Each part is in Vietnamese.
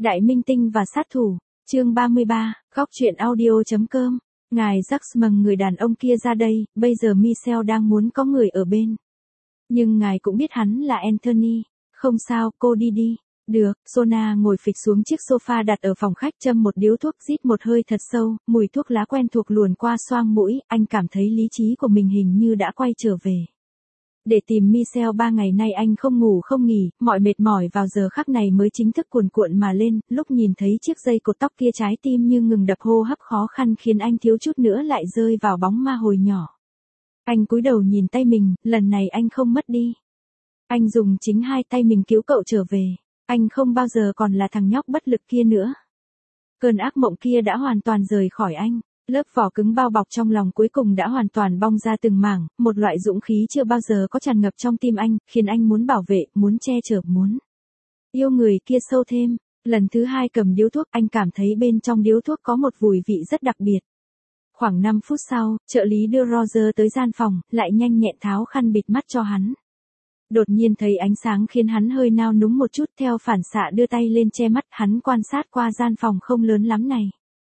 Đại minh tinh và sát thủ, chương 33, góc truyện audio.com. Ngài Jax mừng người đàn ông kia ra đây, bây giờ Michelle đang muốn có người ở bên. Nhưng ngài cũng biết hắn là Anthony. Không sao, cô đi đi. Được, Sona ngồi phịch xuống chiếc sofa đặt ở phòng khách, châm một điếu thuốc, rít một hơi thật sâu, mùi thuốc lá quen thuộc luồn qua xoang mũi, anh cảm thấy lý trí của mình hình như đã quay trở về. Để tìm Michelle 3 ngày nay anh không ngủ không nghỉ, mọi mệt mỏi vào giờ khắc này mới chính thức cuồn cuộn mà lên, lúc nhìn thấy chiếc dây cột tóc kia trái tim như ngừng đập, hô hấp khó khăn khiến anh thiếu chút nữa lại rơi vào bóng ma hồi nhỏ. Anh cúi đầu nhìn tay mình, lần này anh không mất đi. Anh dùng chính hai tay mình cứu cậu trở về, anh không bao giờ còn là thằng nhóc bất lực kia nữa. Cơn ác mộng kia đã hoàn toàn rời khỏi anh. Lớp vỏ cứng bao bọc trong lòng cuối cùng đã hoàn toàn bong ra từng mảng, một loại dũng khí chưa bao giờ có tràn ngập trong tim anh, khiến anh muốn bảo vệ, muốn che chở, muốn yêu người kia sâu thêm. Lần thứ hai cầm điếu thuốc, anh cảm thấy bên trong điếu thuốc có một mùi vị rất đặc biệt. Khoảng 5 phút sau, trợ lý đưa Roger tới gian phòng, lại nhanh nhẹn tháo khăn bịt mắt cho hắn. Đột nhiên thấy ánh sáng khiến hắn hơi nao núng một chút, theo phản xạ đưa tay lên che mắt, hắn quan sát qua gian phòng không lớn lắm này.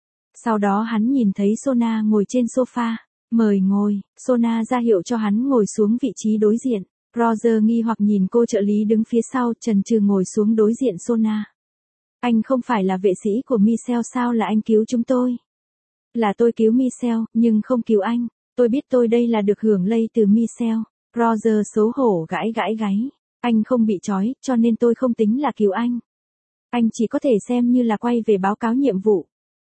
Sau đó hắn nhìn thấy Sona ngồi trên sofa. Mời ngồi, Sona ra hiệu cho hắn ngồi xuống vị trí đối diện. Roger nghi hoặc nhìn cô trợ lý đứng phía sau, chần chừ ngồi xuống đối diện Sona. Anh không phải là vệ sĩ của Michelle sao, là anh cứu chúng tôi? Là tôi cứu Michelle, nhưng không cứu anh. Tôi biết tôi đây là được hưởng lây từ Michelle. Roger xấu hổ gãi gáy. Anh không bị trói, cho nên tôi không tính là cứu anh. Anh chỉ có thể xem như là quay về báo cáo nhiệm vụ.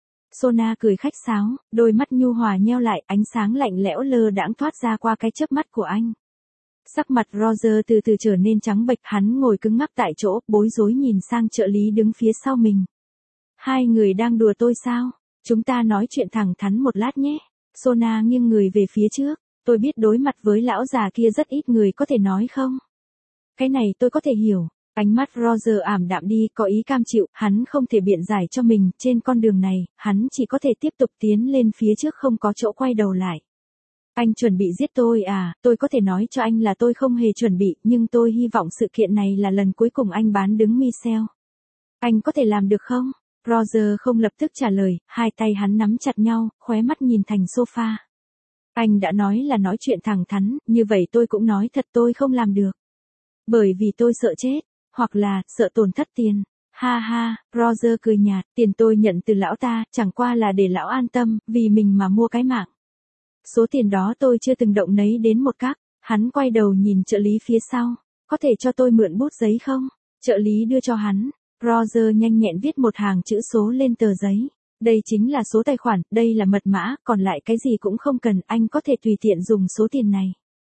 Sona cười khách sáo, đôi mắt nhu hòa nheo lại, ánh sáng lạnh lẽo lơ đãng thoát ra qua cái chớp mắt của anh. Sắc mặt Roger từ từ trở nên trắng bệch, hắn ngồi cứng ngắc tại chỗ, bối rối nhìn sang trợ lý đứng phía sau mình. Hai người đang đùa tôi sao? Chúng ta nói chuyện thẳng thắn một lát nhé. Sona nghiêng người về phía trước. Tôi biết đối mặt với lão già kia rất ít người có thể nói không. Cái này tôi có thể hiểu. Ánh mắt Roger ảm đạm đi, có ý cam chịu, hắn không thể biện giải cho mình, trên con đường này, hắn chỉ có thể tiếp tục tiến lên phía trước, không có chỗ quay đầu lại. Anh chuẩn bị giết tôi à? Tôi có thể nói cho anh là tôi không hề chuẩn bị, nhưng tôi hy vọng sự kiện này là lần cuối cùng anh bán đứng Michelle. Anh có thể làm được không? Roger không lập tức trả lời, hai tay hắn nắm chặt nhau, khóe mắt nhìn thành sofa. Anh đã nói là nói chuyện thẳng thắn, như vậy tôi cũng nói thật, tôi không làm được. Bởi vì tôi sợ chết. Hoặc là, sợ tổn thất tiền. Ha ha, Roger cười nhạt, tiền tôi nhận từ lão ta, chẳng qua là để lão an tâm, vì mình mà mua cái mạng. Số tiền đó tôi chưa từng động nấy đến một các. Hắn quay đầu nhìn trợ lý phía sau. Có thể cho tôi mượn bút giấy không? Trợ lý đưa cho hắn. Roger nhanh nhẹn viết một hàng chữ số lên tờ giấy. Đây chính là số tài khoản, đây là mật mã, còn lại cái gì cũng không cần, anh có thể tùy tiện dùng số tiền này.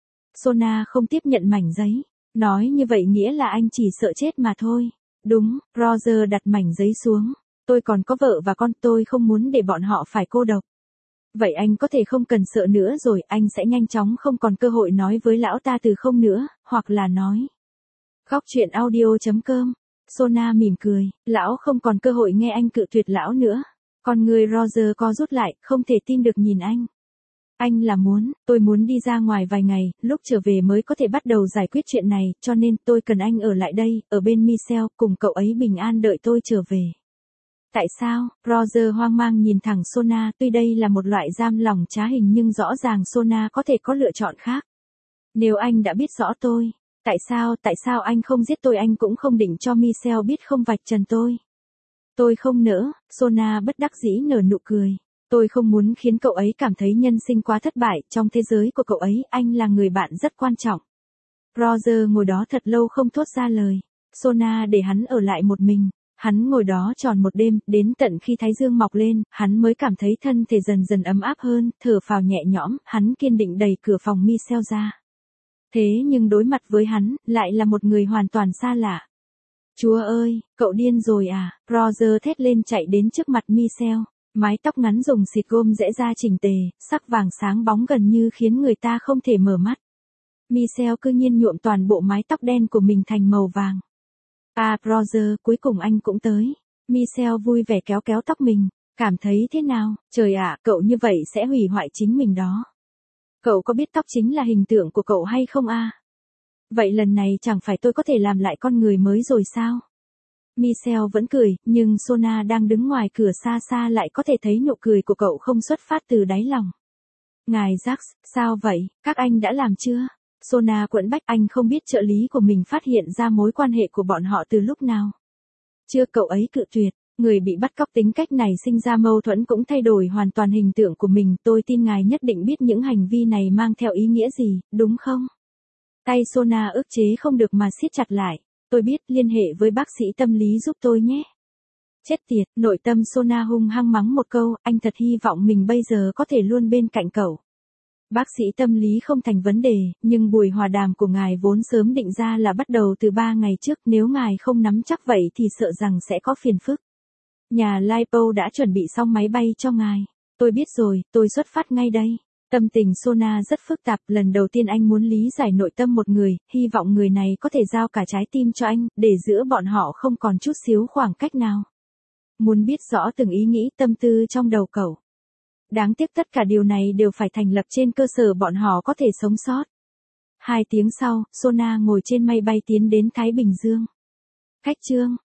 Sona không tiếp nhận mảnh giấy. Nói như vậy nghĩa là anh chỉ sợ chết mà thôi. Đúng, Roger đặt mảnh giấy xuống. Tôi còn có vợ và con, tôi không muốn để bọn họ phải cô độc. Vậy anh có thể không cần sợ nữa rồi, anh sẽ nhanh chóng không còn cơ hội nói với lão ta từ không nữa, hoặc là nói. Góc truyện audio.com. Sona mỉm cười, lão không còn cơ hội nghe anh cự tuyệt lão nữa. Con người Roger co rút lại, không thể tin được nhìn anh. Anh là tôi muốn đi ra ngoài vài ngày, lúc trở về mới có thể bắt đầu giải quyết chuyện này, cho nên tôi cần anh ở lại đây, ở bên Michelle, cùng cậu ấy bình an đợi tôi trở về. Tại sao? Roger hoang mang nhìn thẳng Sona, tuy đây là một loại giam lòng trá hình nhưng rõ ràng Sona có thể có lựa chọn khác. Nếu anh đã biết rõ tôi, tại sao anh không giết tôi, anh cũng không định cho Michelle biết không vạch trần tôi. Tôi không nỡ, Sona bất đắc dĩ nở nụ cười. Tôi không muốn khiến cậu ấy cảm thấy nhân sinh quá thất bại, trong thế giới của cậu ấy, anh là người bạn rất quan trọng. Roger ngồi đó thật lâu không thốt ra lời. Sona để hắn ở lại một mình. Hắn ngồi đó tròn một đêm, đến tận khi thái dương mọc lên, hắn mới cảm thấy thân thể dần dần ấm áp hơn, thở phào nhẹ nhõm, hắn kiên định đẩy cửa phòng Michelle ra. Thế nhưng đối mặt với hắn, lại là một người hoàn toàn xa lạ. Chúa ơi, cậu điên rồi à? Roger thét lên chạy đến trước mặt Michelle. Mái tóc ngắn dùng xịt gôm rẽ ra chỉnh tề, sắc vàng sáng bóng gần như khiến người ta không thể mở mắt. Michelle cư nhiên nhuộm toàn bộ mái tóc đen của mình thành màu vàng. À Roger, cuối cùng anh cũng tới. Michelle vui vẻ kéo kéo tóc mình. Cảm thấy thế nào? Trời ạ, cậu như vậy sẽ hủy hoại chính mình đó. Cậu có biết tóc chính là hình tượng của cậu hay không a? Vậy lần này chẳng phải tôi có thể làm lại con người mới rồi sao? Michelle vẫn cười, nhưng Sona đang đứng ngoài cửa xa xa lại có thể thấy nụ cười của cậu không xuất phát từ đáy lòng. Ngài Jax, sao vậy, các anh đã làm chưa? Sona quẫn bách, anh không biết trợ lý của mình phát hiện ra mối quan hệ của bọn họ từ lúc nào. Chưa, cậu ấy cự tuyệt. Người bị bắt cóc tính cách này sinh ra mâu thuẫn cũng thay đổi hoàn toàn hình tượng của mình. Tôi tin ngài nhất định biết những hành vi này mang theo ý nghĩa gì, đúng không? Tay Sona ức chế không được mà siết chặt lại. Tôi biết, liên hệ với bác sĩ tâm lý giúp tôi nhé. Chết tiệt, nội tâm Sona hung hăng mắng một câu, anh thật hy vọng mình bây giờ có thể luôn bên cạnh cậu. Bác sĩ tâm lý không thành vấn đề, nhưng buổi hòa đàm của ngài vốn sớm định ra là bắt đầu từ 3 ngày trước, nếu ngài không nắm chắc vậy thì sợ rằng sẽ có phiền phức. Nhà Lipo đã chuẩn bị xong máy bay cho ngài. Tôi biết rồi, tôi xuất phát ngay đây. Tâm tình Sona rất phức tạp, lần đầu tiên anh muốn lý giải nội tâm một người, hy vọng người này có thể giao cả trái tim cho anh, để giữa bọn họ không còn chút xíu khoảng cách nào. Muốn biết rõ từng ý nghĩ tâm tư trong đầu cậu. Đáng tiếc tất cả điều này đều phải thành lập trên cơ sở bọn họ có thể sống sót. 2 tiếng sau, Sona ngồi trên máy bay tiến đến Thái Bình Dương. Khách trương.